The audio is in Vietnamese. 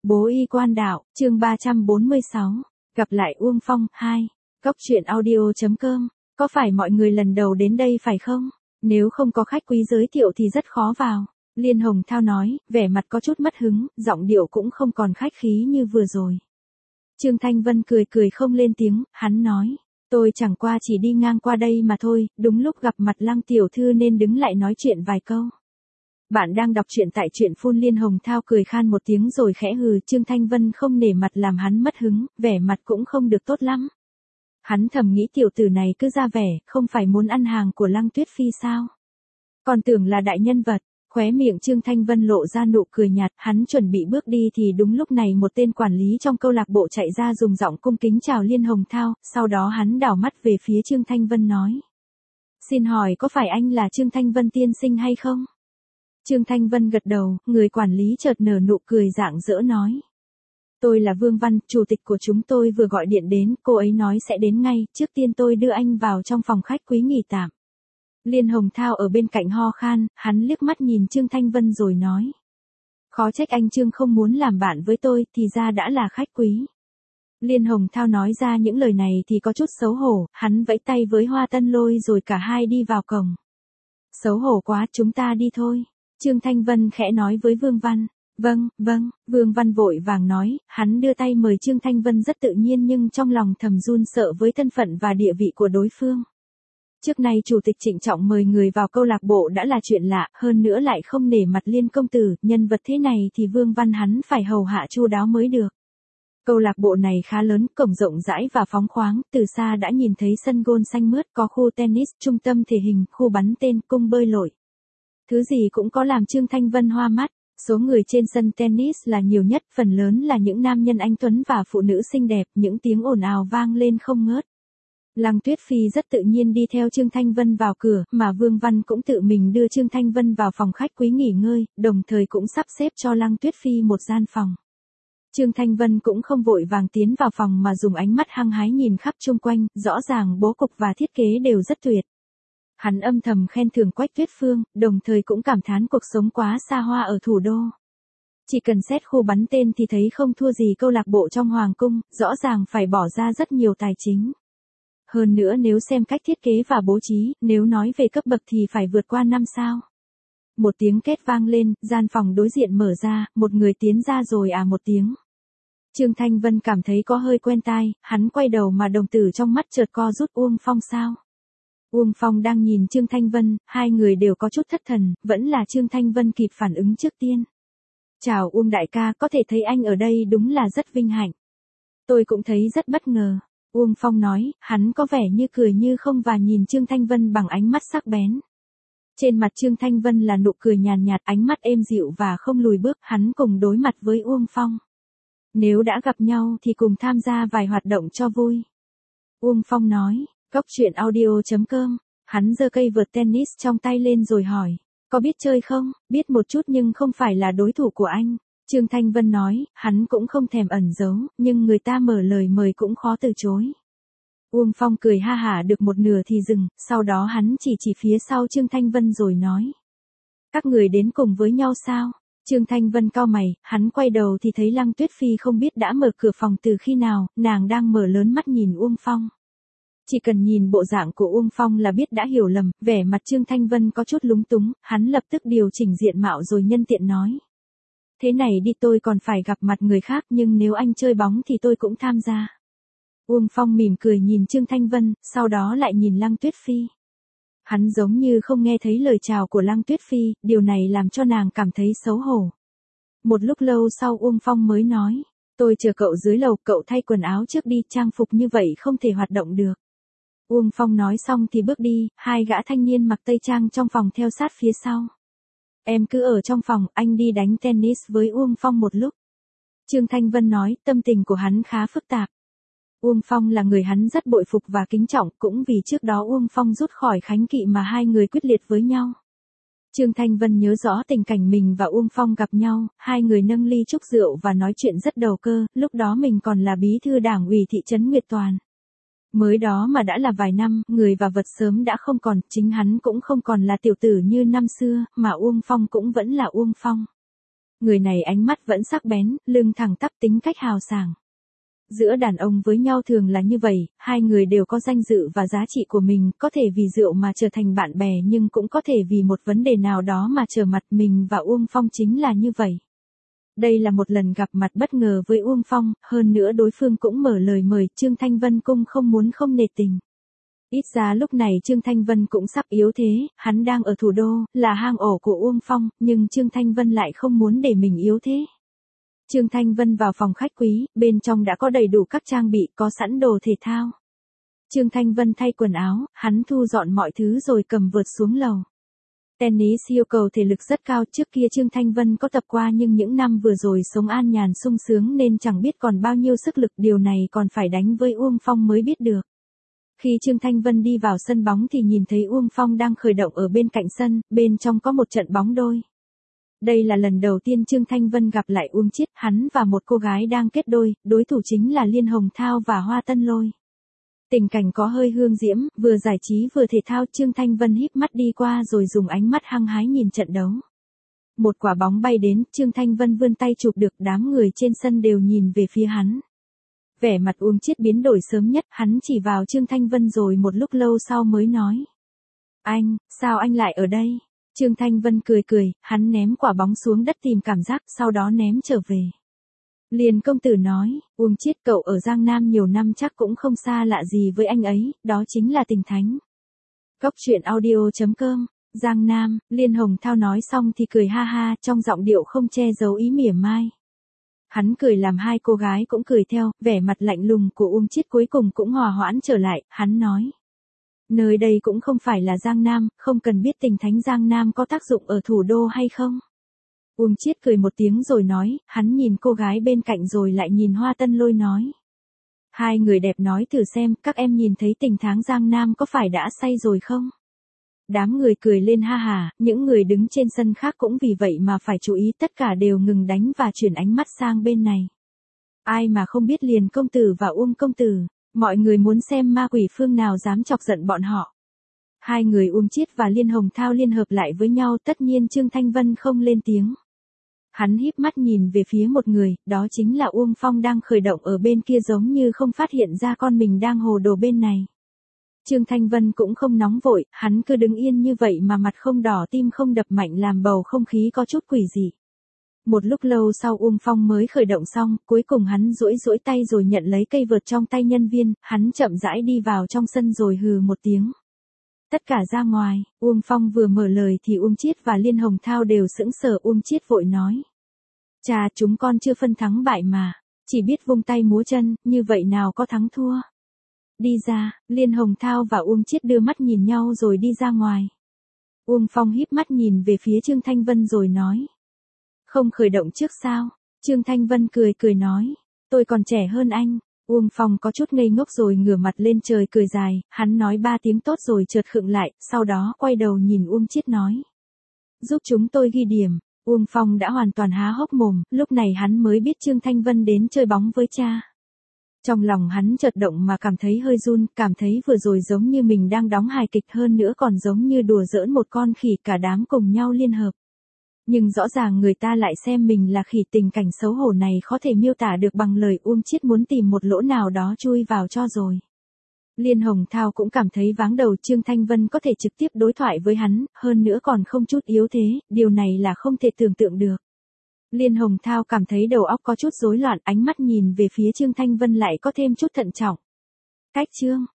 Bố y quan đạo, chương 346. Gặp lại Uông Phong, 2. Cốc truyện audio.com. Có phải mọi người lần đầu đến đây phải không? Nếu không có khách quý giới thiệu thì rất khó vào. Liên Hồng Thao nói, vẻ mặt có chút mất hứng, giọng điệu cũng không còn khách khí như vừa rồi. Trương Thanh Vân cười cười không lên tiếng, hắn nói. Tôi chẳng qua chỉ đi ngang qua đây mà thôi, đúng lúc gặp mặt Lăng tiểu thư nên đứng lại nói chuyện vài câu. Bạn đang đọc truyện tại truyện phun. Liên Hồng Thao cười khan một tiếng rồi khẽ hừ. Trương Thanh Vân không nể mặt làm hắn mất hứng, vẻ mặt cũng không được tốt lắm. Hắn thầm nghĩ tiểu tử này cứ ra vẻ, không phải muốn ăn hàng của Lăng Tuyết Phi sao? Còn tưởng là đại nhân vật. Khóe miệng Trương Thanh Vân lộ ra nụ cười nhạt, hắn chuẩn bị bước đi thì đúng lúc này một tên quản lý trong câu lạc bộ chạy ra dùng giọng cung kính chào Liên Hồng Thao, sau đó hắn đảo mắt về phía Trương Thanh Vân nói. Xin hỏi có phải anh là Trương Thanh Vân tiên sinh hay không? Trương Thanh Vân gật đầu, người quản lý chợt nở nụ cười rạng rỡ nói. Tôi là Vương Văn, chủ tịch của chúng tôi vừa gọi điện đến, cô ấy nói sẽ đến ngay, trước tiên tôi đưa anh vào trong phòng khách quý nghỉ tạm. Liên Hồng Thao ở bên cạnh ho khan, hắn liếc mắt nhìn Trương Thanh Vân rồi nói. Khó trách anh Trương không muốn làm bạn với tôi, thì ra đã là khách quý. Liên Hồng Thao nói ra những lời này thì có chút xấu hổ, hắn vẫy tay với Hoa Tân Lôi rồi cả hai đi vào cổng. Xấu hổ quá, chúng ta đi thôi. Trương Thanh Vân khẽ nói với Vương Văn. Vâng, Vương Văn vội vàng nói, hắn đưa tay mời Trương Thanh Vân rất tự nhiên nhưng trong lòng thầm run sợ với thân phận và địa vị của đối phương. Trước nay chủ tịch trịnh trọng mời người vào câu lạc bộ đã là chuyện lạ, hơn nữa lại không nể mặt Liên công tử, nhân vật thế này thì Vương Văn hắn phải hầu hạ chu đáo mới được. Câu lạc bộ này khá lớn, cổng rộng rãi và phóng khoáng, từ xa đã nhìn thấy sân golf xanh mướt, có khu tennis, trung tâm thể hình, khu bắn tên, cung bơi lội. Thứ gì cũng có làm Trương Thanh Vân hoa mắt. Số người trên sân tennis là nhiều nhất, phần lớn là những nam nhân anh tuấn và phụ nữ xinh đẹp, những tiếng ồn ào vang lên không ngớt. Lăng Tuyết Phi rất tự nhiên đi theo Trương Thanh Vân vào cửa, mà Vương Văn cũng tự mình đưa Trương Thanh Vân vào phòng khách quý nghỉ ngơi, đồng thời cũng sắp xếp cho Lăng Tuyết Phi một gian phòng. Trương Thanh Vân cũng không vội vàng tiến vào phòng mà dùng ánh mắt hăng hái nhìn khắp chung quanh, rõ ràng bố cục và thiết kế đều rất tuyệt. Hắn âm thầm khen thưởng Quách Tuyết Phương, đồng thời cũng cảm thán cuộc sống quá xa hoa ở thủ đô. Chỉ cần xét khu bắn tên thì thấy không thua gì câu lạc bộ trong Hoàng cung, rõ ràng phải bỏ ra rất nhiều tài chính. Hơn nữa nếu xem cách thiết kế và bố trí, nếu nói về cấp bậc thì phải vượt qua 5 sao. Một tiếng két vang lên, gian phòng đối diện mở ra, một người tiến ra rồi một tiếng. Trương Thanh Vân cảm thấy có hơi quen tai, hắn quay đầu mà đồng tử trong mắt chợt co rút. Uông Phong sao? Uông Phong đang nhìn Trương Thanh Vân, hai người đều có chút thất thần, vẫn là Trương Thanh Vân kịp phản ứng trước tiên. Chào Uông đại ca, có thể thấy anh ở đây đúng là rất vinh hạnh. Tôi cũng thấy rất bất ngờ. Uông Phong nói, hắn có vẻ như cười như không và nhìn Trương Thanh Vân bằng ánh mắt sắc bén. Trên mặt Trương Thanh Vân là nụ cười nhàn nhạt, ánh mắt êm dịu và không lùi bước, hắn cùng đối mặt với Uông Phong. Nếu đã gặp nhau thì cùng tham gia vài hoạt động cho vui. Uông Phong nói. Cốc truyện audio.com. Hắn giơ cây vợt tennis trong tay lên rồi hỏi. Có biết chơi không? Biết một chút nhưng không phải là đối thủ của anh. Trương Thanh Vân nói, hắn cũng không thèm ẩn giấu, nhưng người ta mở lời mời cũng khó từ chối. Uông Phong cười ha hả được một nửa thì dừng, sau đó hắn chỉ phía sau Trương Thanh Vân rồi nói. Các người đến cùng với nhau sao? Trương Thanh Vân cau mày, hắn quay đầu thì thấy Lăng Tuyết Phi không biết đã mở cửa phòng từ khi nào, nàng đang mở lớn mắt nhìn Uông Phong. Chỉ cần nhìn bộ dạng của Uông Phong là biết đã hiểu lầm, vẻ mặt Trương Thanh Vân có chút lúng túng, hắn lập tức điều chỉnh diện mạo rồi nhân tiện nói. Thế này đi, tôi còn phải gặp mặt người khác nhưng nếu anh chơi bóng thì tôi cũng tham gia. Uông Phong mỉm cười nhìn Trương Thanh Vân, sau đó lại nhìn Lăng Tuyết Phi. Hắn giống như không nghe thấy lời chào của Lăng Tuyết Phi, điều này làm cho nàng cảm thấy xấu hổ. Một lúc lâu sau Uông Phong mới nói, tôi chờ cậu dưới lầu, cậu thay quần áo trước đi, trang phục như vậy không thể hoạt động được. Uông Phong nói xong thì bước đi, hai gã thanh niên mặc tây trang trong phòng theo sát phía sau. Em cứ ở trong phòng, anh đi đánh tennis với Uông Phong một lúc. Trương Thanh Vân nói, tâm tình của hắn khá phức tạp. Uông Phong là người hắn rất bội phục và kính trọng, cũng vì trước đó Uông Phong rút khỏi Khánh Kỵ mà hai người quyết liệt với nhau. Trương Thanh Vân nhớ rõ tình cảnh mình và Uông Phong gặp nhau, hai người nâng ly chúc rượu và nói chuyện rất đầu cơ, lúc đó mình còn là bí thư đảng ủy thị trấn Nguyệt Toàn. Mới đó mà đã là vài năm, người và vật sớm đã không còn, chính hắn cũng không còn là tiểu tử như năm xưa, mà Uông Phong cũng vẫn là Uông Phong. Người này ánh mắt vẫn sắc bén, lưng thẳng tắp, tính cách hào sảng. Giữa đàn ông với nhau thường là như vậy, hai người đều có danh dự và giá trị của mình, có thể vì rượu mà trở thành bạn bè nhưng cũng có thể vì một vấn đề nào đó mà trở mặt. Mình và Uông Phong chính là như vậy. Đây là một lần gặp mặt bất ngờ với Uông Phong, hơn nữa đối phương cũng mở lời mời, Trương Thanh Vân cũng không muốn không nể tình. Ít ra lúc này Trương Thanh Vân cũng sắp yếu thế, hắn đang ở thủ đô, là hang ổ của Uông Phong, nhưng Trương Thanh Vân lại không muốn để mình yếu thế. Trương Thanh Vân vào phòng khách quý, bên trong đã có đầy đủ các trang bị, có sẵn đồ thể thao. Trương Thanh Vân thay quần áo, hắn thu dọn mọi thứ rồi cầm vợt xuống lầu. Tennis yêu cầu thể lực rất cao, trước kia Trương Thanh Vân có tập qua nhưng những năm vừa rồi sống an nhàn sung sướng nên chẳng biết còn bao nhiêu sức lực, điều này còn phải đánh với Uông Phong mới biết được. Khi Trương Thanh Vân đi vào sân bóng thì nhìn thấy Uông Phong đang khởi động ở bên cạnh sân, bên trong có một trận bóng đôi. Đây là lần đầu tiên Trương Thanh Vân gặp lại Uông Chiết, hắn và một cô gái đang kết đôi, đối thủ chính là Liên Hồng Thao và Hoa Tân Lôi. Tình cảnh có hơi hương diễm, vừa giải trí vừa thể thao. Trương Thanh Vân híp mắt đi qua rồi dùng ánh mắt hăng hái nhìn trận đấu. Một quả bóng bay đến, Trương Thanh Vân vươn tay chụp được, đám người trên sân đều nhìn về phía hắn. Vẻ mặt Uông Chiết biến đổi sớm nhất, hắn chỉ vào Trương Thanh Vân rồi một lúc lâu sau mới nói. Anh, sao anh lại ở đây? Trương Thanh Vân cười cười, hắn ném quả bóng xuống đất tìm cảm giác, sau đó ném trở về. Liền công tử nói, Uông Chiết cậu ở Giang Nam nhiều năm chắc cũng không xa lạ gì với anh ấy, đó chính là Tình Thánh. Cốc truyện audio.com, Giang Nam, Liên Hồng Thao nói xong thì cười ha ha, trong giọng điệu không che giấu ý mỉa mai. Hắn cười làm hai cô gái cũng cười theo, vẻ mặt lạnh lùng của Uông Chiết cuối cùng cũng hòa hoãn trở lại, hắn nói. Nơi đây cũng không phải là Giang Nam, không cần biết Tình Thánh Giang Nam có tác dụng ở thủ đô hay không. Uông Chiết cười một tiếng rồi nói, hắn nhìn cô gái bên cạnh rồi lại nhìn Hoa Tân Lôi nói. Hai người đẹp nói thử xem, các em nhìn thấy Tình Thánh Giang Nam có phải đã say rồi không? Đám người cười lên ha hà, những người đứng trên sân khác cũng vì vậy mà phải chú ý, tất cả đều ngừng đánh và chuyển ánh mắt sang bên này. Ai mà không biết Liền công tử và Uông công tử, mọi người muốn xem ma quỷ phương nào dám chọc giận bọn họ. Hai người Uông Chiết và Liên Hồng Thao liên hợp lại với nhau, tất nhiên Trương Thanh Vân không lên tiếng. Hắn híp mắt nhìn về phía một người, đó chính là Uông Phong đang khởi động ở bên kia, giống như không phát hiện ra con mình đang hồ đồ bên này. Trương Thanh Vân cũng không nóng vội, hắn cứ đứng yên như vậy mà mặt không đỏ tim không đập mạnh, làm bầu không khí có chút quỷ dị. Một lúc lâu sau Uông Phong mới khởi động xong, cuối cùng hắn duỗi tay rồi nhận lấy cây vợt trong tay nhân viên, hắn chậm rãi đi vào trong sân rồi hừ một tiếng. Tất cả ra ngoài, Uông Phong vừa mở lời thì Uông Chiết và Liên Hồng Thao đều sững sờ. Uông Chiết vội nói. Chà, chúng con chưa phân thắng bại mà, chỉ biết vung tay múa chân, như vậy nào có thắng thua. Đi ra, Liên Hồng Thao và Uông Chiết đưa mắt nhìn nhau rồi đi ra ngoài. Uông Phong híp mắt nhìn về phía Trương Thanh Vân rồi nói. Không khởi động trước sao? Trương Thanh Vân cười nói. Tôi còn trẻ hơn anh. Uông Phong có chút ngây ngốc rồi ngửa mặt lên trời cười dài, hắn nói 3 tiếng tốt rồi chợt khựng lại, sau đó quay đầu nhìn Uông Chiết nói. Giúp chúng tôi ghi điểm. Uông Phong đã hoàn toàn há hốc mồm, lúc này hắn mới biết Trương Thanh Vân đến chơi bóng với cha. Trong lòng hắn chợt động mà cảm thấy hơi run, cảm thấy vừa rồi giống như mình đang đóng hài kịch, hơn nữa còn giống như đùa giỡn một con khỉ, cả đám cùng nhau liên hợp. Nhưng rõ ràng người ta lại xem mình là khỉ, tình cảnh xấu hổ này khó thể miêu tả được bằng lời. Uông Chiết muốn tìm một lỗ nào đó chui vào cho rồi. Liên Hồng Thao cũng cảm thấy váng đầu, Trương Thanh Vân có thể trực tiếp đối thoại với hắn, hơn nữa còn không chút yếu thế, điều này là không thể tưởng tượng được. Liên Hồng Thao cảm thấy đầu óc có chút rối loạn, ánh mắt nhìn về phía Trương Thanh Vân lại có thêm chút thận trọng. Cách Trương